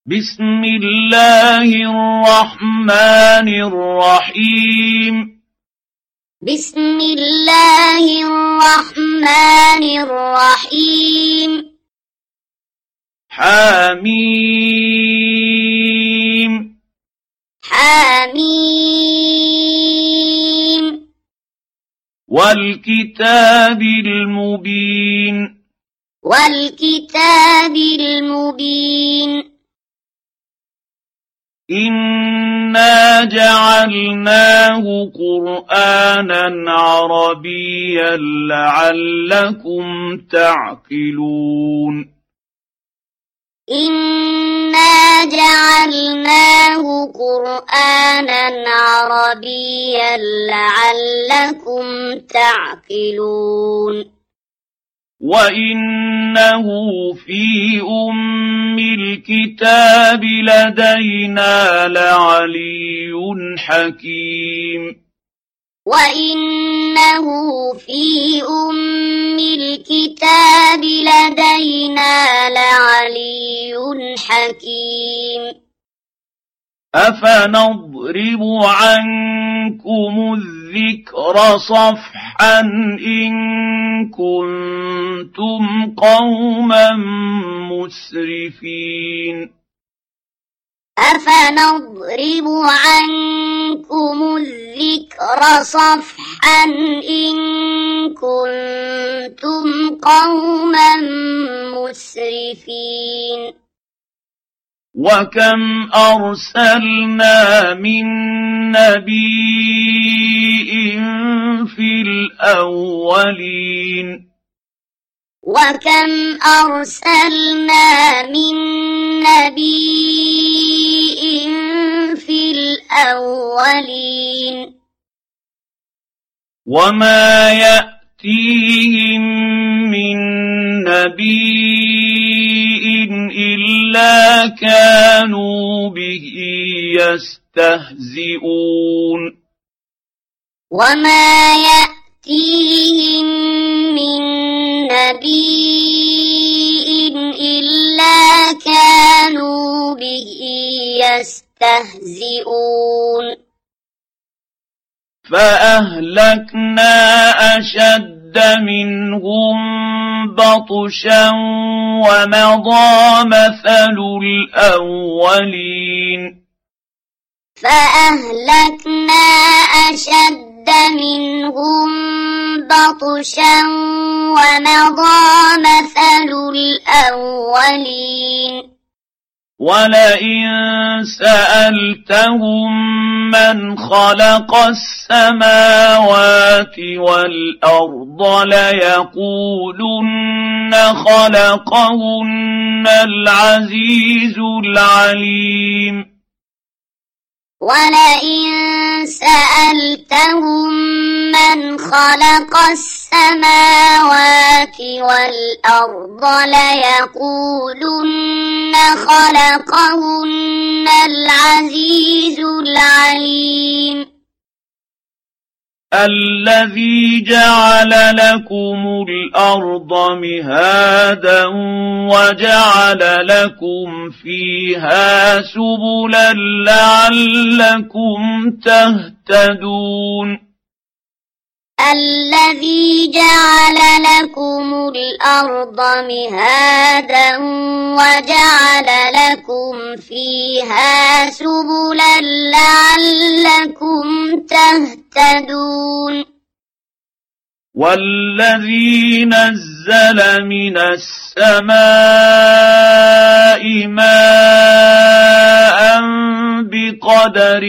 بسم الله الرحمن الرحيم بسم الله الرحمن الرحيم حميم حميم والكتاب المبين والكتاب المبين إنا جعلناه قرآنا عربيا لعلكم تعقلون إنا جعلناه قرآنا عربيا لعلكم تعقلون وإنه في أم الكتاب لدينا لعلي حكيم وإنه في أم الكتاب لدينا لعلي حكيم أفنضرب عنكم الذكر صفحا إن كنتم قوما مسرفين أفنضرب عنكم الذكر صفحا إن كنتم قوما مسرفين وكم أرسلنا من نبي في الأولين وكم أرسلنا من نبي في الأولين وما يأتيهم من نبي إلا كانوا به يستهزئون وما يأتيهم من نبي إلا كانوا به يستهزئون فأهلكنا أشد منهم بطشا ومضى مثل الأولين فأهلكنا أشد منهم بطشا ومضى مثل الأولين ولئن سألتهم من خلق السماوات والأرض ليقولن خلقهن العزيز العليم ولئن سألتهم من خلق السماوات والأرض ليقولن خلقهن العزيز العليم الذي جعل لكم الأرض مهادا وجعل لكم فيها سبلا لعلكم تهتدون الذي جعل لكم الأرض مهادا وجعل لكم فيها سبلا لعلكم تهتدون والذي نزل من السماء ماء بقدر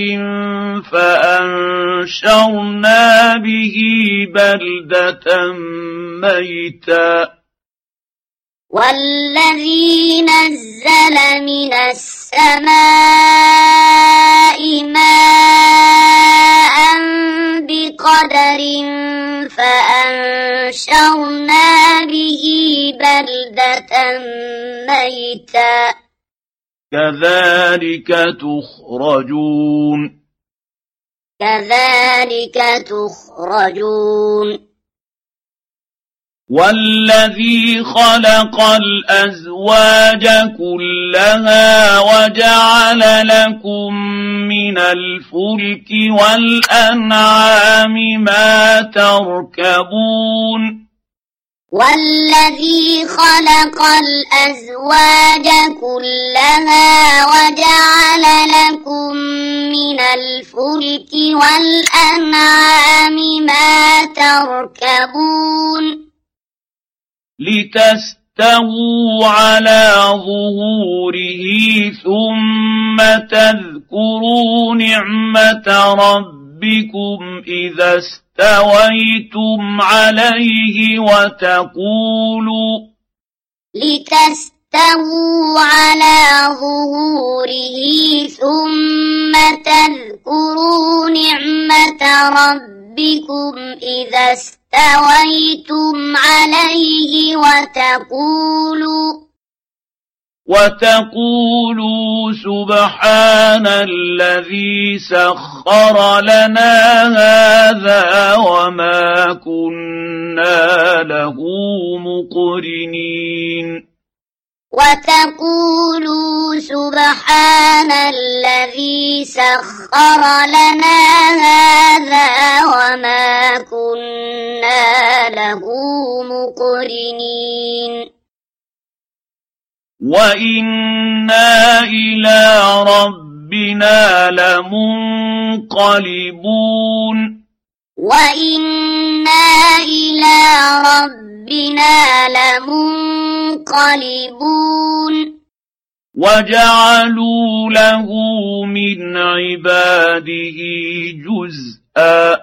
فأنشرنا به بلدة ميتا والذي نزل من السماء ماء بقدر فأنشرنا به بلدة ميتا كذلك تخرجون كذلك تخرجون والذي خلق الأزواج كلها وجعل لكم من الفلك والأنعام ما تركبون والذي خلق الأزواج كلها وجعل لكم من الفلك والأنعام ما تركبون لتستووا على ظهوره ثم تذكروا نعمة ربكم إذا استويتم عليه لتستووا على ظهوره ثم تذكروا نعمة ربكم إذا استويتم عليه وتقولوا سبحان الذي سخر لنا هذا وما كنا له مقرنين وتقولوا سبحان الذي سخر لنا هذا وما كنا له مقرنين وإنا إلى ربنا لمنقلبون وإنا إلى ربنا لمنقلبون وجعلوا له من عباده جزءا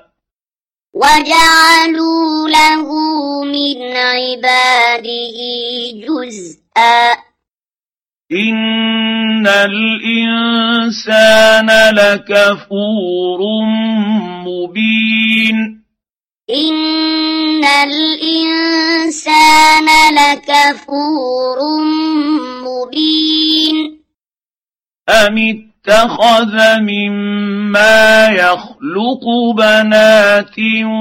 وجعلوا له من عباده جزءا إن الإنسان لكفور مبين إن الإنسان لكفور مبين أم اتخذ مما يخلق بنات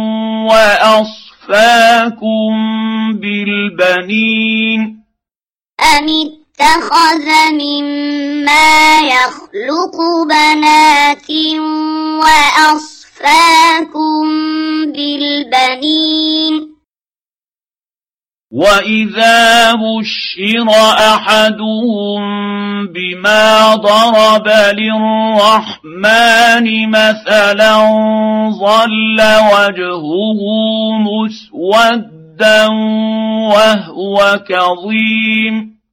وأصفاكم بالبنين أم اتخذ مما يخلق بنات وأصفاكم بالبنين وإذا بشر أحدهم بما ضرب للرحمن مثلا ظل وجهه مسودا وهو كظيم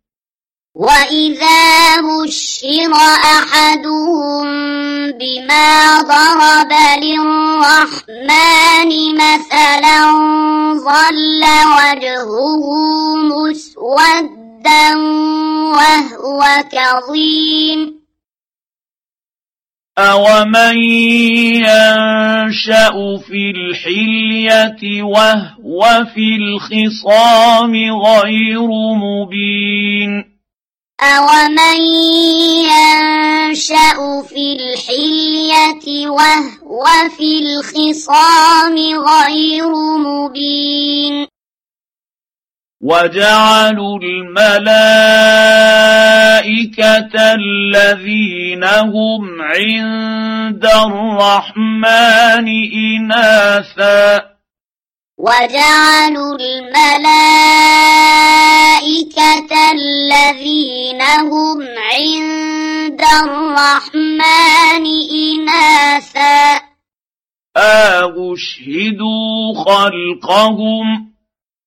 وإذا بشر أحدهم بما ضرب للرحمن مثلا ظل وجهه مسودا وهو كظيم أومن ينشأ في الحلية وهو في الخصام غير مبين أومن ينشأ في الحلية وهو في الخصام غير مبين وجعلوا الملائكة الذين هم عند الرحمن إناثا وجعلوا الملائكة الذين هم عند الرحمن إناثا أشهدوا خلقهم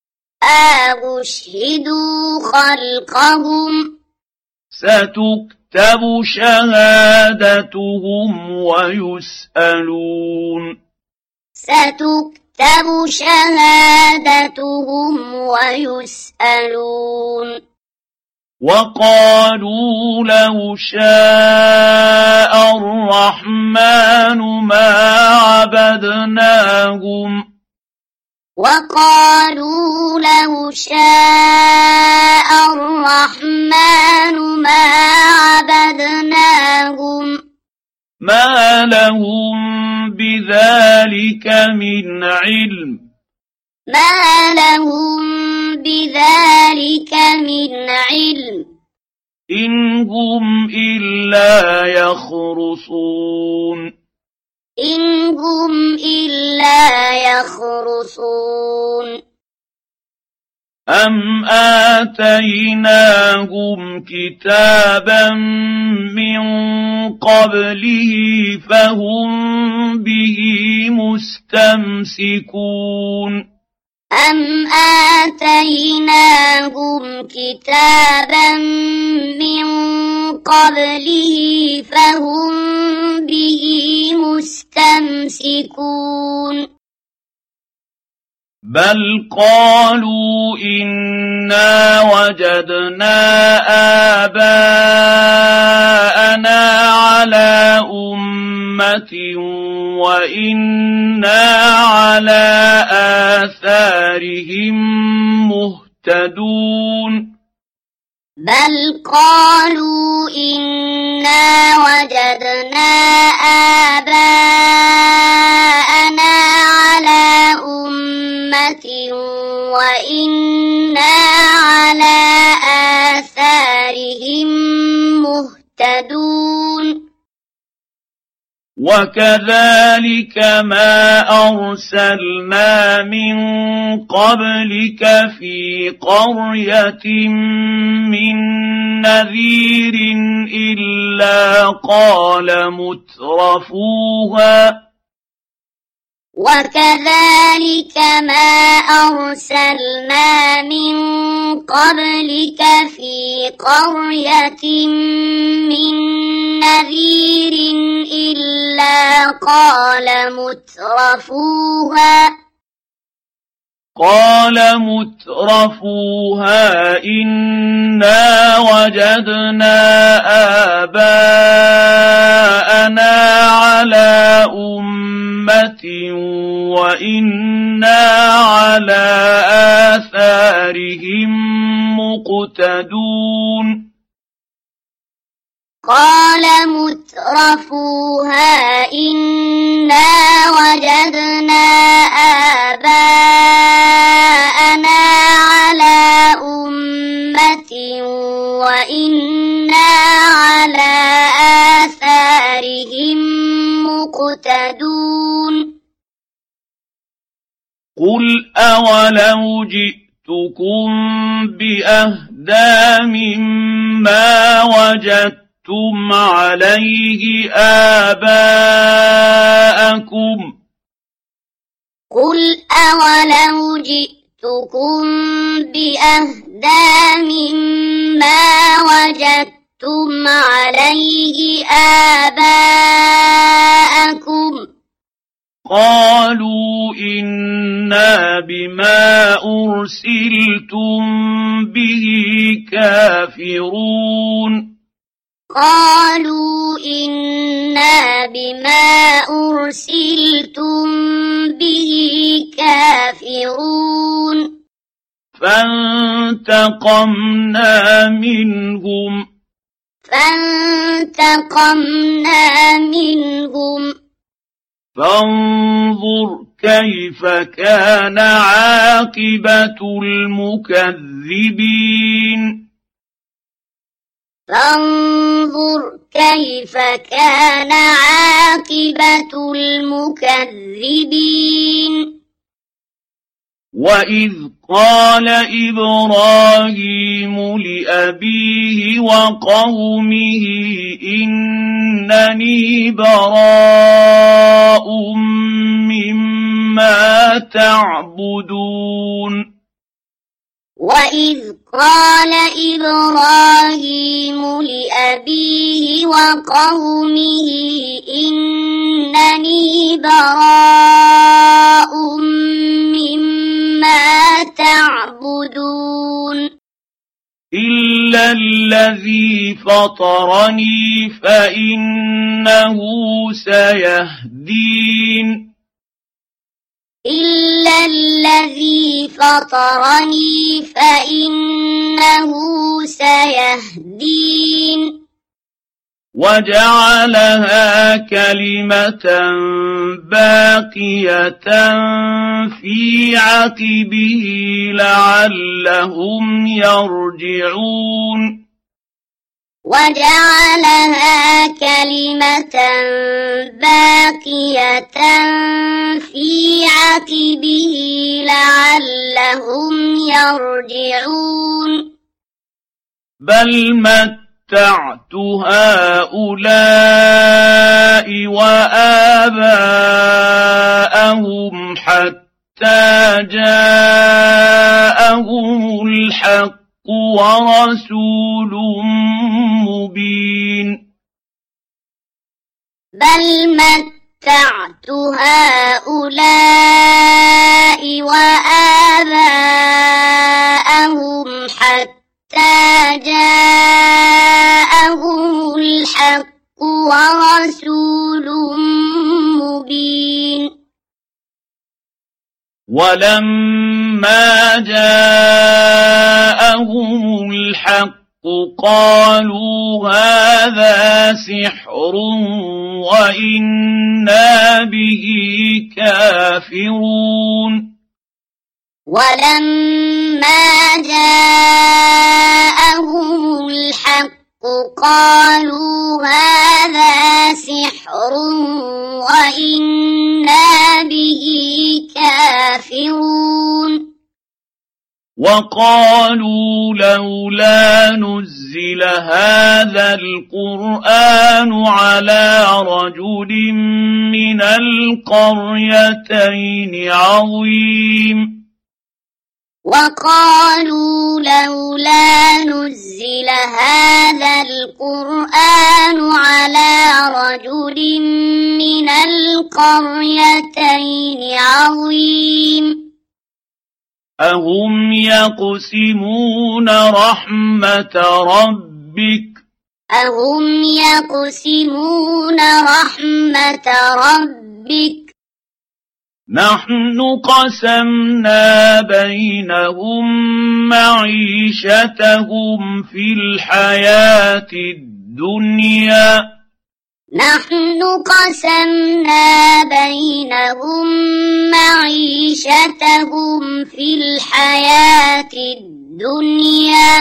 ستكتب شهادتهم ويسألون وقالوا لو شاء الرحمن ما عبدناهم وقالوا لو شاء الرحمن ما عبدناهم ما لهم بذلك من علم ما لهم بذلك من علم إن هم إلا يخرصون إن هم إلا يخرصون أم آتيناهم كتابا من قبله فهم به مستمسكون أم آتيناهم كتابا من قبله فهم به مستمسكون بل قالوا إنا وجدنا آباءنا على أمة وإنا على آثارهم مهتدون بل قالوا إنا وجدنا آباءنا على أمة وإنا على آثارهم مهتدون وكذلك ما أرسلنا من قبلك في قرية من نذير إلا قال مترفوها وكذلك ما أرسلنا من قبلك في قرية من نذير إلا قال مترفوها إنا وجدنا آباءنا على أمة وإنا على آثارهم مقتدون قال مترفوها إنا وجدنا آباءنا على أمة وإنا على آثارهم مقتدون قل أولو جئتكم بأهدى مما وجدتم عليه آباءكم قل أولو جئتكم بأهدى مما وجدتم عليه آباءكم قالوا إنا بما أرسلتم به كافرون قالوا إنا بما أرسلتم به كافرون فانتقمنا منهم فانظر كيف كان عاقبة المكذبين فانظر كيف كان عاقبة المكذبين وإذ قال إبراهيم لأبيه وقومه إنني براء مما تعبدون وإذ قال إبراهيم لأبيه وقومه إنني براء مما تعبدون إلا الذي فطرني فإنه سيهدين إلا الذي فطرني فإنه سيهدين وجعلها كلمة باقية في عقبه لعلهم يرجعون وجعلها كلمة باقية في عقبه لعلهم يرجعون بل متعت هؤلاء وآباءهم حتى جاءهم الحق ورسول مبين بل متعت هؤلاء وآباءهم حتى جاءهم الحق ورسول مبين ولما جاءهم الحق قالوا هذا سحر وإنا به كافرون ولما جاءهم الحق قالوا هذا سحر وإنا به كافرون وقالوا لولا نزل هذا القرآن على رجل من القريتين عظيم وقالوا لولا نزل هذا القرآن على رجل من القريتين عظيم أهم يقسمون رحمة ربك أهم يقسمون رحمة ربك نحن قسمنا بينهم معيشتهم في الحياة الدنيا نحن قسمنا بينهم معيشتهم في الحياة الدنيا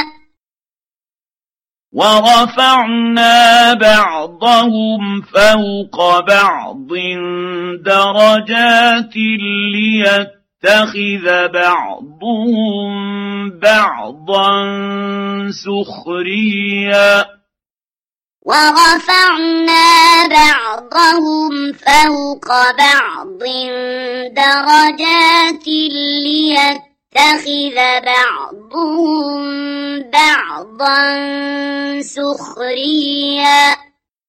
ورفعنا بعضهم فوق بعض درجات ليتخذ بعضهم بعضا سخريا ورفعنا بعضهم فوق بعض درجات ليتخذ بعضهم بعضا سخريا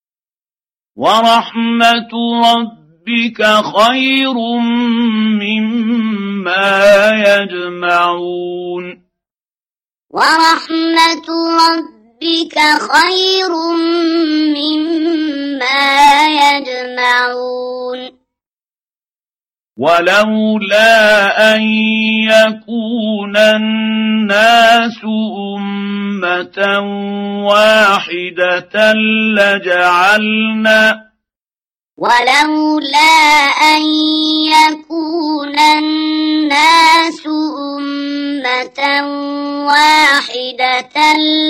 ورحمة ربك خير مما يجمعون ورحمة ربك خير مما يجمعون ولولا أن يكون الناس أمة واحدة ولولا أن يكون الناس أمة واحدة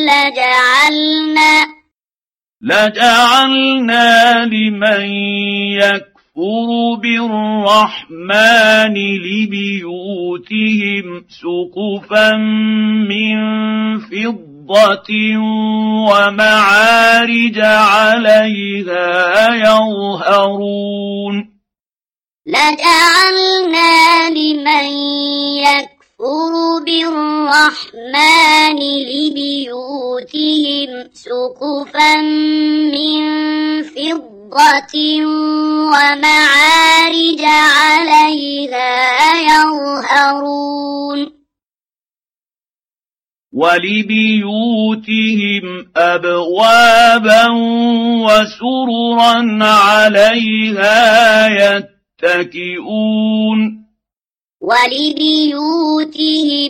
لجعلنا لمن يكفر بالرحمن لبيوتهم سقفا من فضة ومعارج عليها يظهرون لجعلنا لمن يكفر بالرحمن لبيوتهم سقفا من فضة ومعارج عليها يظهرون ولبيوتهم أبوابا وسررا عليها يتكئون ولبيوتهم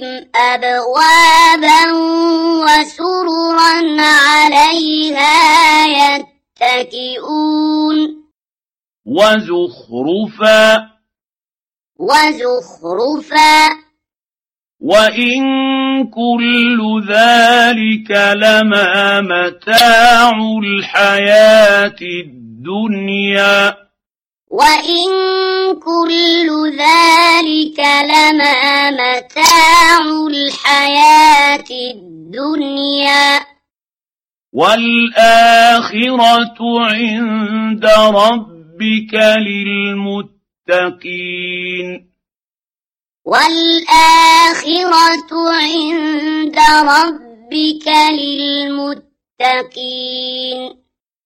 أبوابا وسررا عليها متكئون وزخرفا وإن كل ذلك لما متاع الحياة الدنيا وإن كل ذلك لما متاع الحياة الدنيا والآخرة عند ربك للمتقين والآخرة عند ربك للمتقين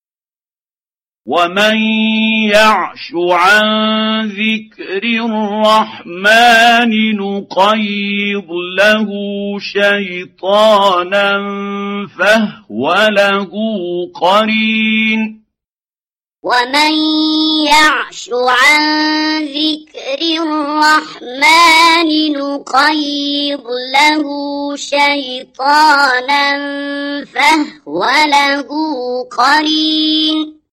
ومن يعش عن ذكر الرحمن نقيض له شيطانا فهو له قرين ومن يعش عن ذكر الرحمن نقيض له شيطانا فهو له قرين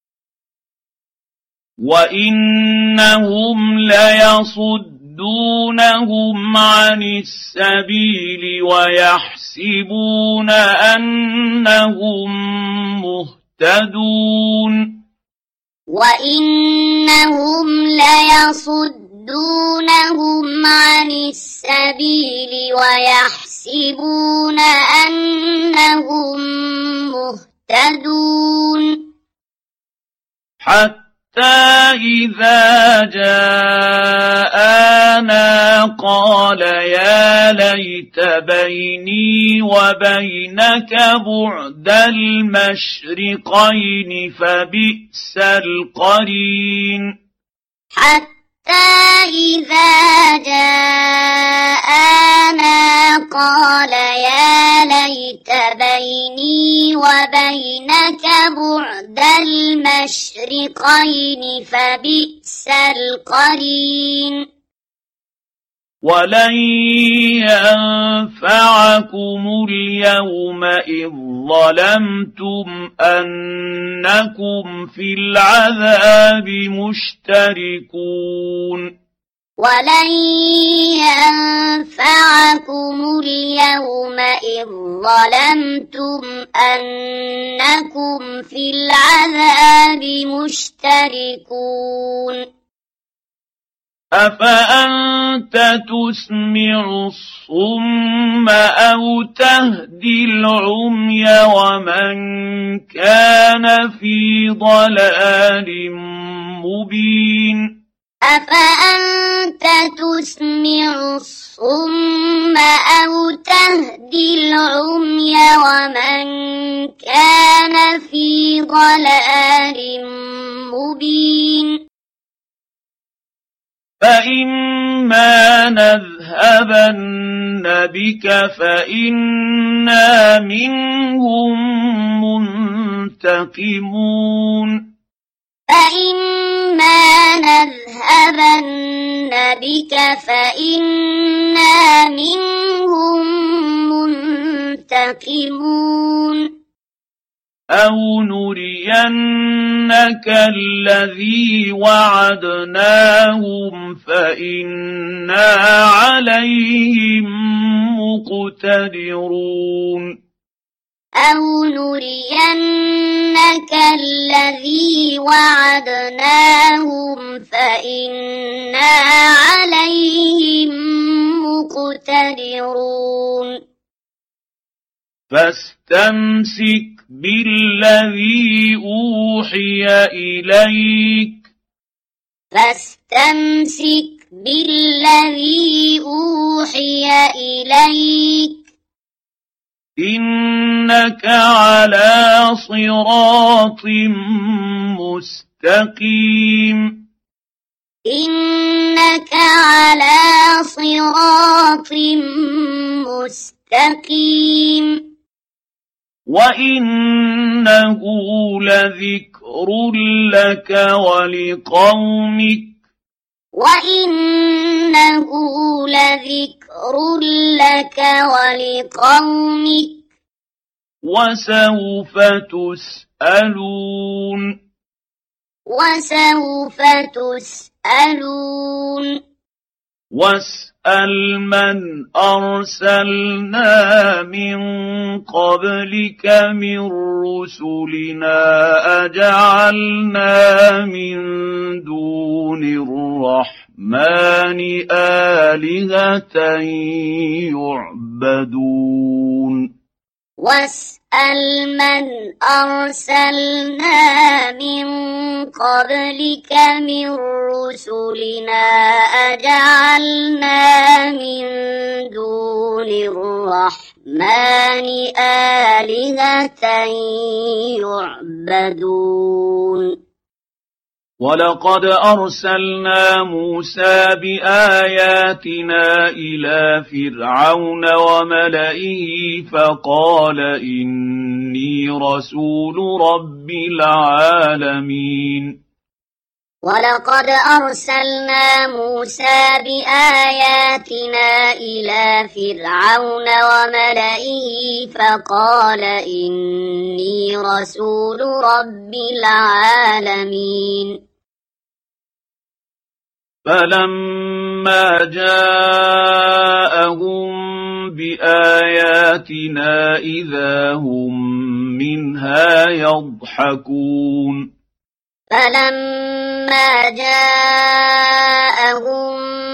وإنهم ليصدونهم عن السبيل ويحسبون أنهم مهتدون وإنهم ليصدونهم عن السبيل ويحسبون أنهم مهتدون حتى إذا جاءنا قال يا ليت بيني وبينك بعد المشرقين فبئس القرين حتى إذا جاءنا قال يا ليت بيني وبينك بعد المشرقين فبئس القرين ولن ينفعكم اليوم إذ ظلمتم أنكم في العذاب مشتركون ولن ينفعكم اليوم إذ ظلمتم أنكم في العذاب مشتركون أفأنت تسمع الصم أو تهدي العمي ومن كان في ضلال مبين أفأنت تسمع الصم أو تهدي العمي ومن كان في ضلال مبين فإما نذهبن بك فإنا منهم منتقمون فإما نذهبن بك فإنا منهم منتقمون أو نرينك الذي وعدناهم فإنا عليهم مقتدرون أو نرينك الذي وعدناهم فإنا عليهم مقتدرون فاستمسك بالذي أوحي إليك فاستمسك بالذي أوحي إليك إنك على صراط مستقيم إنك على صراط مستقيم وإنه لذكر لك ولقومك وإنه لذكر لك ولقومك وسوف تسألون وسوف تسألون واسأل من أرسلنا من قبلك من رسلنا أجعلنا من دون الرحمن آلهة يعبدون واسأل من أرسلنا من قبلك من رسلنا أجعلنا من دون الرحمن آلهة يعبدون ولقد أرسلنا موسى بآياتنا إلى فرعون وملئه فقال إني رسول رب العالمين ولقد أرسلنا موسى بآياتنا إلى فرعون وملئه فقال إني رسول رب العالمين فلما جاءهم بآياتنا إذا هم منها يضحكون فلما جاءهم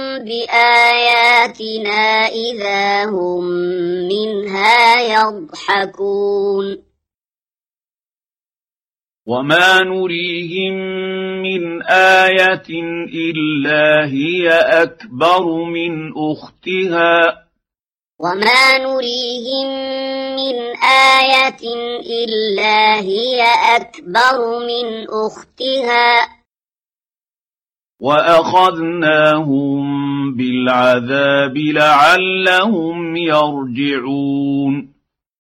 بآياتنا إذا هم منها يضحكون وما نريهم من آية إلا هي أكبر من أختها وما نريهم من آية إلا هي أكبر من أختها وأخذناهم بالعذاب لعلهم يرجعون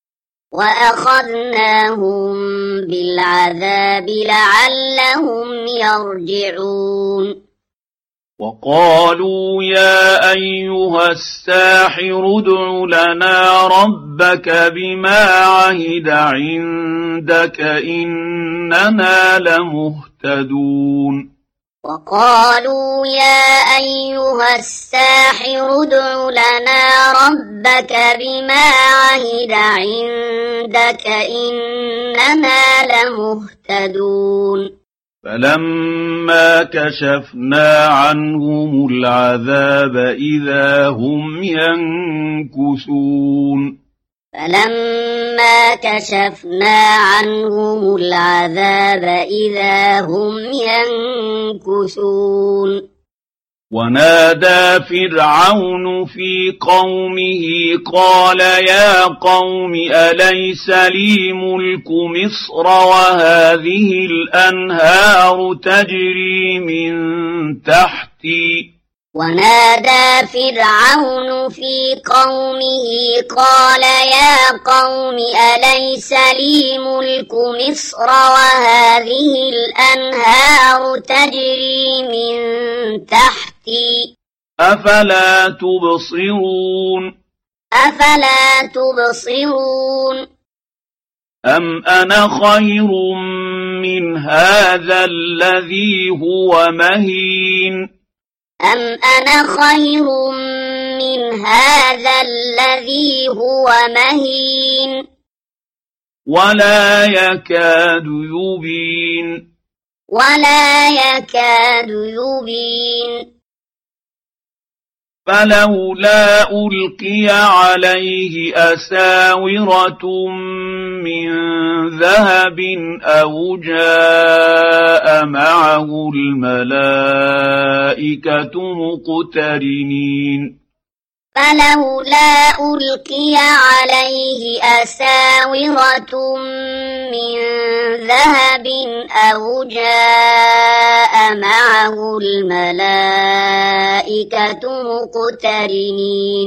وأخذناهم بالعذاب لعلهم يرجعون وقالوا يا أيها الساحر ادع لنا ربك بما عهد عندك إننا لمهتدون وقالوا يا أيها الساحر ادع لنا ربك بما عهد عندك إننا لمهتدون فلما كشفنا عنهم العذاب إذا هم ينكثون فلما كشفنا عنهم العذاب إذا هم ينكثون ونادى فرعون في قومه قال يا قوم أليس لي ملك مصر وهذه الأنهار تجري من تحتي ونادى فرعون في قومه قال يا قوم أليس لي ملك مصر وهذه الأنهار تجري من تحتي أفلا تبصرون أفلا تبصرون أم أنا خير من هذا الذي هو مهين أم أنا خير من هذا الذي هو مهين ولا يكاد يبين ولا يكاد يبين فلولا ألقي عليه أساورة من ذهب أو جاء معه الملائكة مقترنين فلولا ألقي عليه أساورة من ذهب أو جاء معه الملائكة مقترنين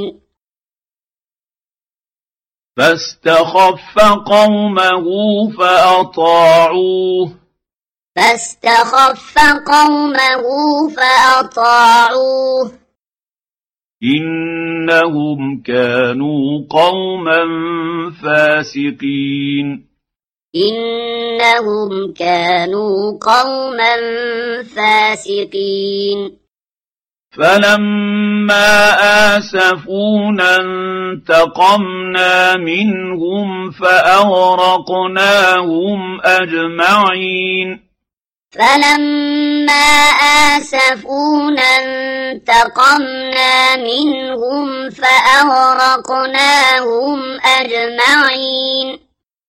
فاستخف قومه فأطاعوه إنهم كانوا قوما فاسقين إنهم كانوا قوما فاسقين فلما آسفونا انتقمنا منهم فأغرقناهم أجمعين فلما آسفونا انتقمنا منهم فأغرقناهم أجمعين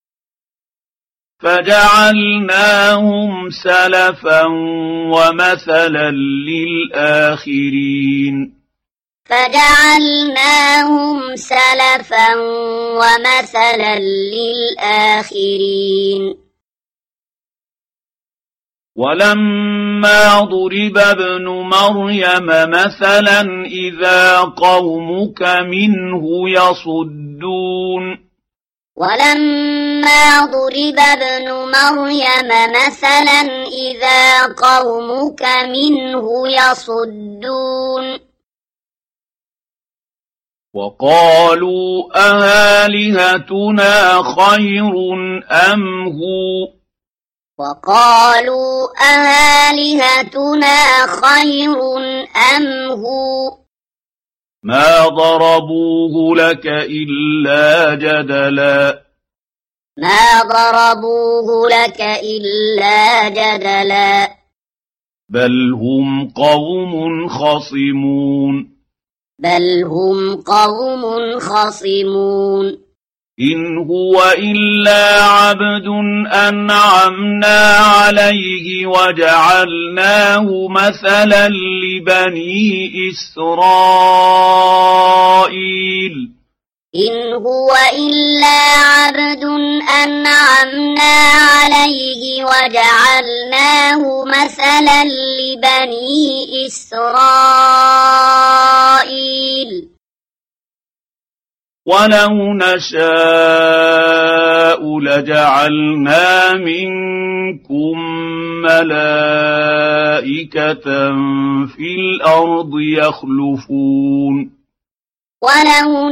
فجعلناهم سلفا ومثلا للآخرين فجعلناهم سلفا ومثلا للآخرين ولما ضرب ابن مريم مثلا إذا قومك منه يصدون ولما ضرب ابن مريم مثلا إذا قومك منه يصدون وقالوا أآلهتنا خير أم هو وقالوا أآلهتنا خير أم هو ما ضربوه لك إلا جدلا ما ضربوه لك إلا جدلا بل هم قوم خصمون بل هم قوم خصمون إن هو إلا عبد أنعمنا عليه وجعلناه مثلا لبني إسرائيل إن هو إلا عبد أنعمنا عليه وجعلناه مثلا لبني إسرائيل ولو نشاء لجعلنا منكم ملائكة في الأرض يخلفون ولو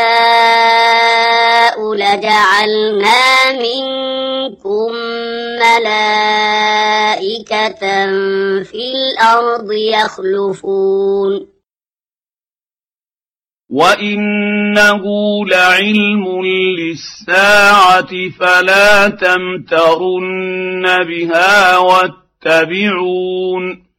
نشاء لجعلنا منكم ملائكة في الأرض يخلفون وإنه لعلم للساعة فلا تمترن بها واتبعون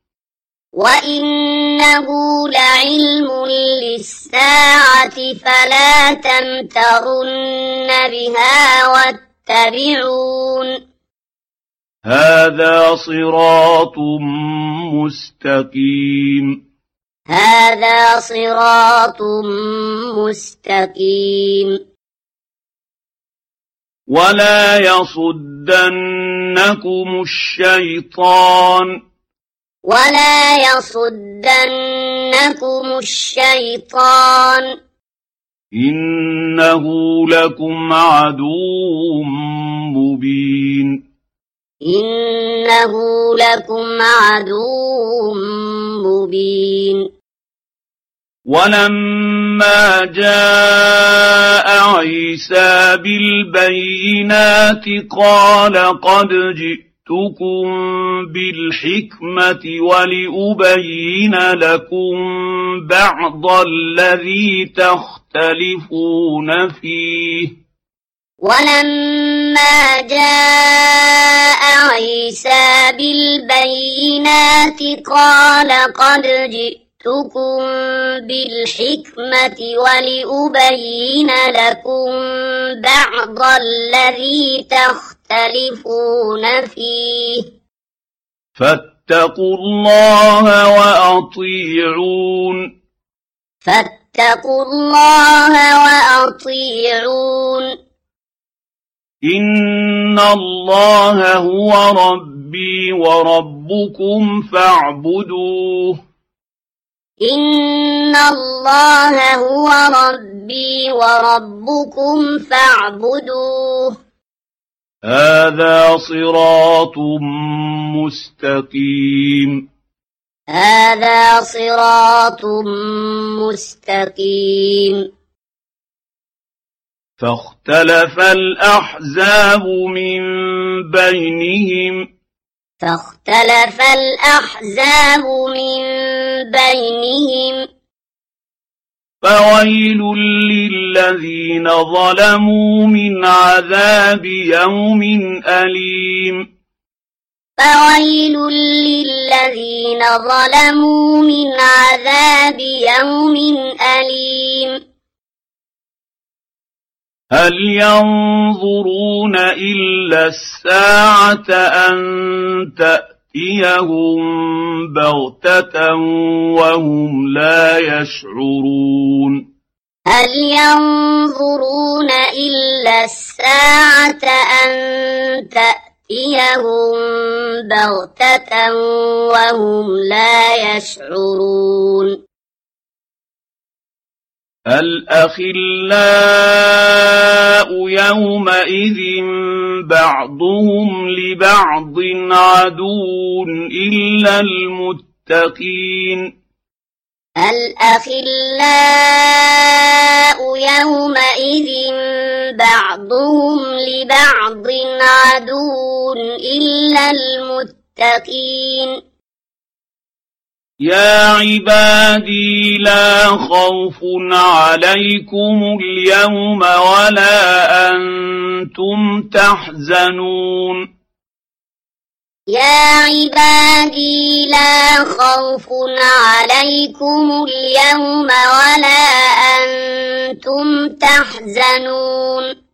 وإنه لعلم للساعة فلا تمترن بها واتبعون هذا صراط مستقيم هذا صراط مستقيم ولا يصدنكم الشيطان ولا يصدنكم الشيطان إنه لكم عدو مبين إنه لكم عدو مبين ولما جاء عيسى بالبينات قال قد جئتكم بالحكمة ولأبين لكم بعض الذي تختلفون فيه ولما جاء عيسى بالبينات قال قد جئتكم بالحكمة ولأبين لكم بعض الذي تختلفون فيه فاتقوا الله وأطيعون فاتقوا الله وأطيعون إن الله هو ربي وربكم فاعبدوه إن الله هو ربي وربكم فاعبدوه هذا صراط مستقيم هذا صراط مستقيم فاختلف الأحزاب من بينهم فويل للذين ظلموا من عذاب يوم أليم فويل للذين ظلموا من عذاب يوم أليم هل ينظرون إلا الساعة أن تأتيهم بغتة وهم لا يشعرون هل ينظرون إلا الساعة أن تأتيهم بغتة وهم لا يشعرون الأخلاء يومئذ بعضهم لبعض عدو إلا المتقين الأخلاء يومئذ بعضهم لبعض عدو إلا المتقين يا عبادي لا خوف عليكم اليوم ولا أنتم تحزنون يا عبادي لا خوف عليكم اليوم ولا أنتم تحزنون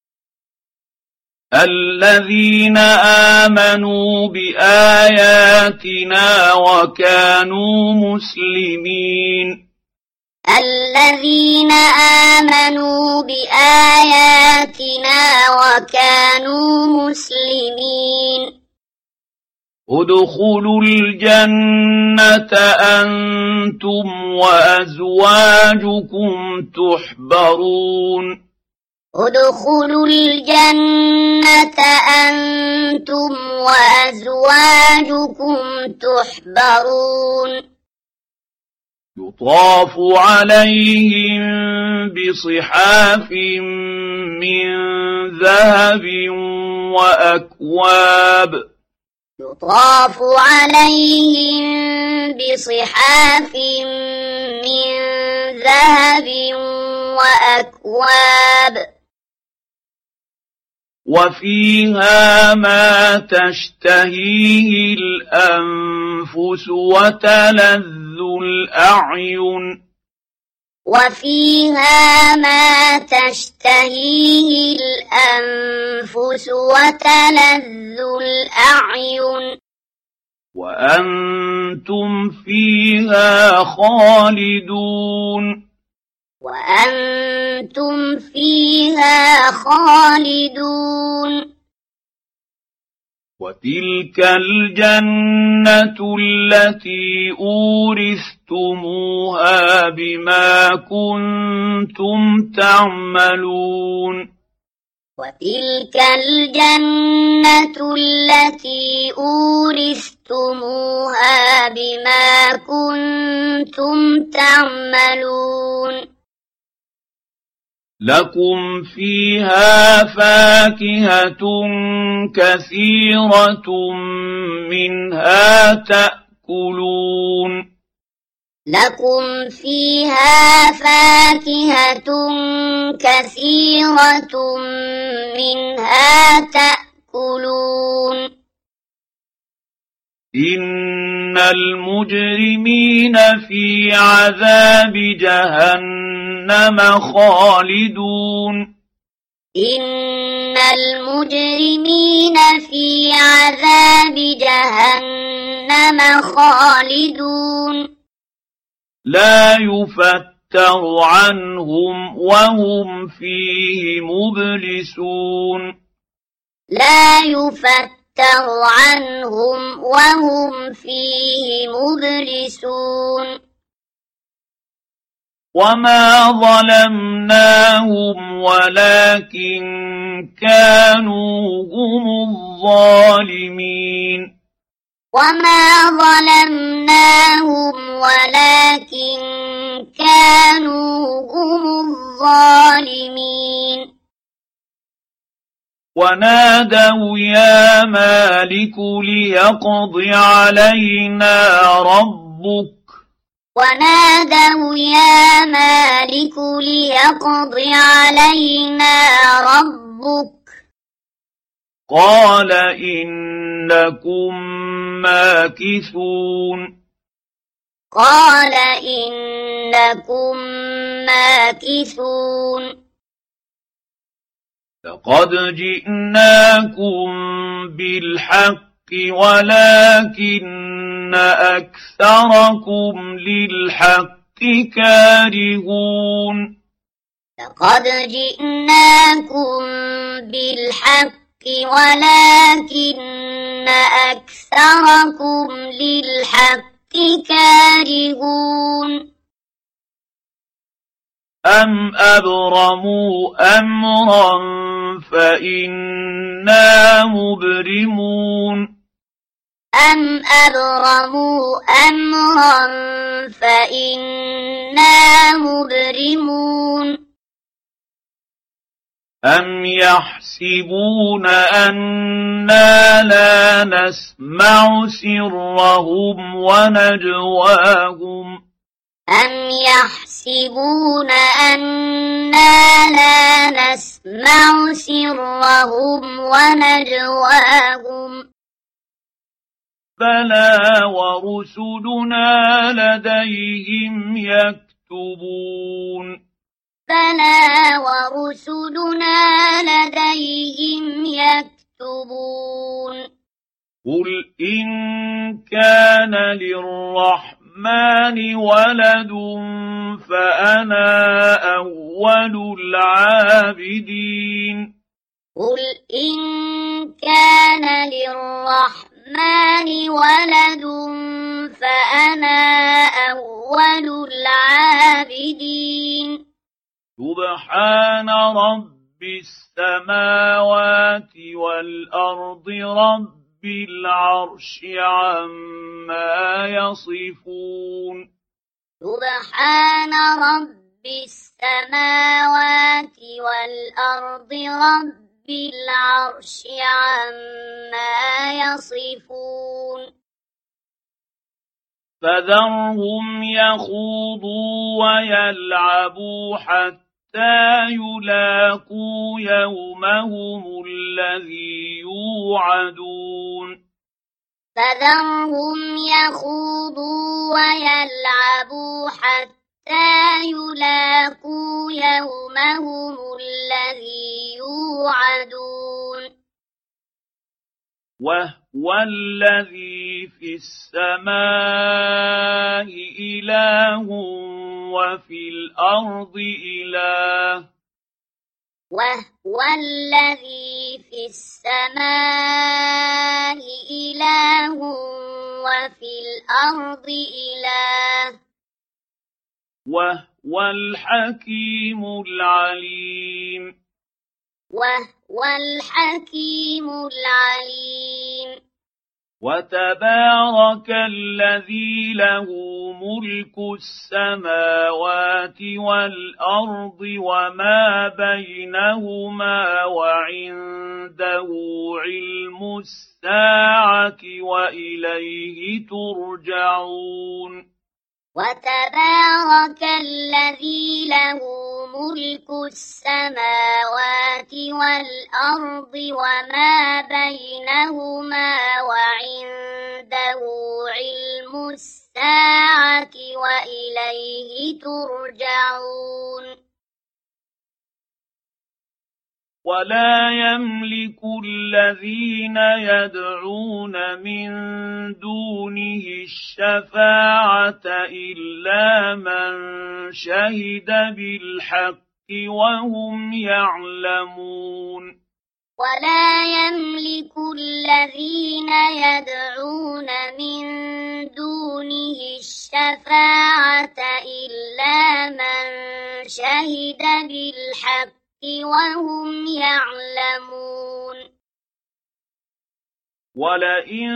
الذين آمنوا بآياتنا وكانوا مسلمين الذين آمنوا بآياتنا وكانوا مسلمين ادخلوا الجنة أنتم وأزواجكم تحبرون ادخلوا الجنة أنتم وأزواجكم تحبرون يطاف عليهم بصحاف من ذهب وأكواب يطاف عليهم بصحاف من ذهب وأكواب وفيها ما تشتهيه الأنفس وتلذ الأعين وفيها ما تشتهيه الأنفس وتلذ الأعين وأنتم فيها خالدون وأنتم فيها خالدون وتلك الجنة التي أورثتموها بما كنتم تعملون وتلك الجنة التي أورثتموها بما كنتم تعملون لكم فيها فاكهة كثيرة منها تأكلون لكم فيها فاكهة كثيرة منها تأكلون إن المجرمين في عذاب جهنم خالدون إن المجرمين في عذاب جهنم خالدون لا يفتر عنهم وهم فيه مبلسون لا يفتر عنهم وهم فيه مبلسون وما ظلمناهم ولكن كانوا هم الظالمين وما ظلمناهم ولكن كانوا هم الظالمين الظالمين ونادوا يا مالك ليقض علينا ربك ونادوا يا مالك ليقض علينا ربك قال إنكم ماكثون قال إنكم ماكثون لقد جئناكم بالحق ولكن أكثركم للحق كارهون لقد جئناكم بالحق ولكن أكثركم للحق كارهون أم أبرموا أمرا فإنا مبرمون أم أبرموا أمرا فإنا مبرمون أم يحسبون أنا لا نسمع سرهم ونجواهم أم يحسبون أنا لا نسمع سرهم ونجواهم بلى ورسلنا لديهم يكتبون بلى ورسلنا لديهم يكتبون قل إن كان للرحمن ولد فأنا أول العابدين قل إن كان للرحمن ولد فأنا أول العابدين سبحان رب السماوات والأرض رب العرش عما يصفون سبحان رب السماوات والأرض رب العرش عما يصفون فذرهم يخوضوا ويلعبوا حتى يلاقوا يومهم الذي يوعدون فذرهم يخوضوا ويلعبوا حتى يلاقوا يومهم الذي يوعدون وهو الذي في السماء إله وفي الأرض إله وهو الذي في السماء إله وفي الأرض إله وهو الحكيم العليم وهو الحكيم العليم وتبارك الذي له ملك السماوات والأرض وما بينهما وعنده علم الساعة وإليه ترجعون وتبارك الذي له ملك السماوات والأرض وما بينهما وعنده علم الساعة وإليه ترجعون ولا يملك الذين يدعون من دونه الشفاعة إلا من شهد بالحق وهم يعلمون ولا يملك الذين يدعون من دونه الشفاعة إلا من شهد بالحق وهم يعلمون ولئن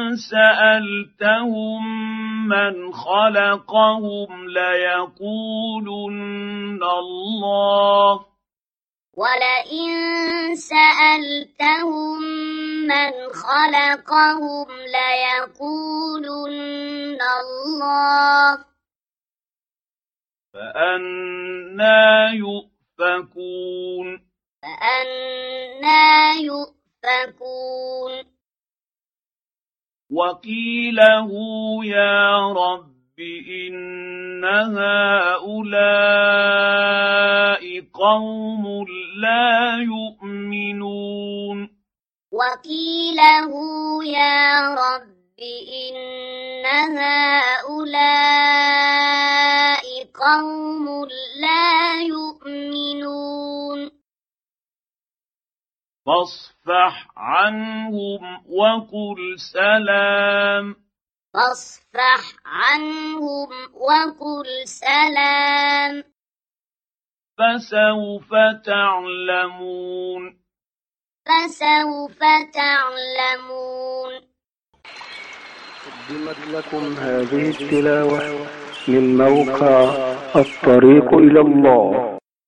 سألتهم من خلقهم ليقولن الله ولئن سألتهم من خلقهم ليقولن الله فأنى يؤفكون وقيله يا رب إن هؤلاء قوم لا يؤمنون وقيله يا رب إن هؤلاء قوم لا يؤمنون فاصفح عنهم وقل سلام فاصفح عنهم وقل سلام فسوف تعلمون قدمت لكم هذه التلاوة من موقع الطريق إلى الله.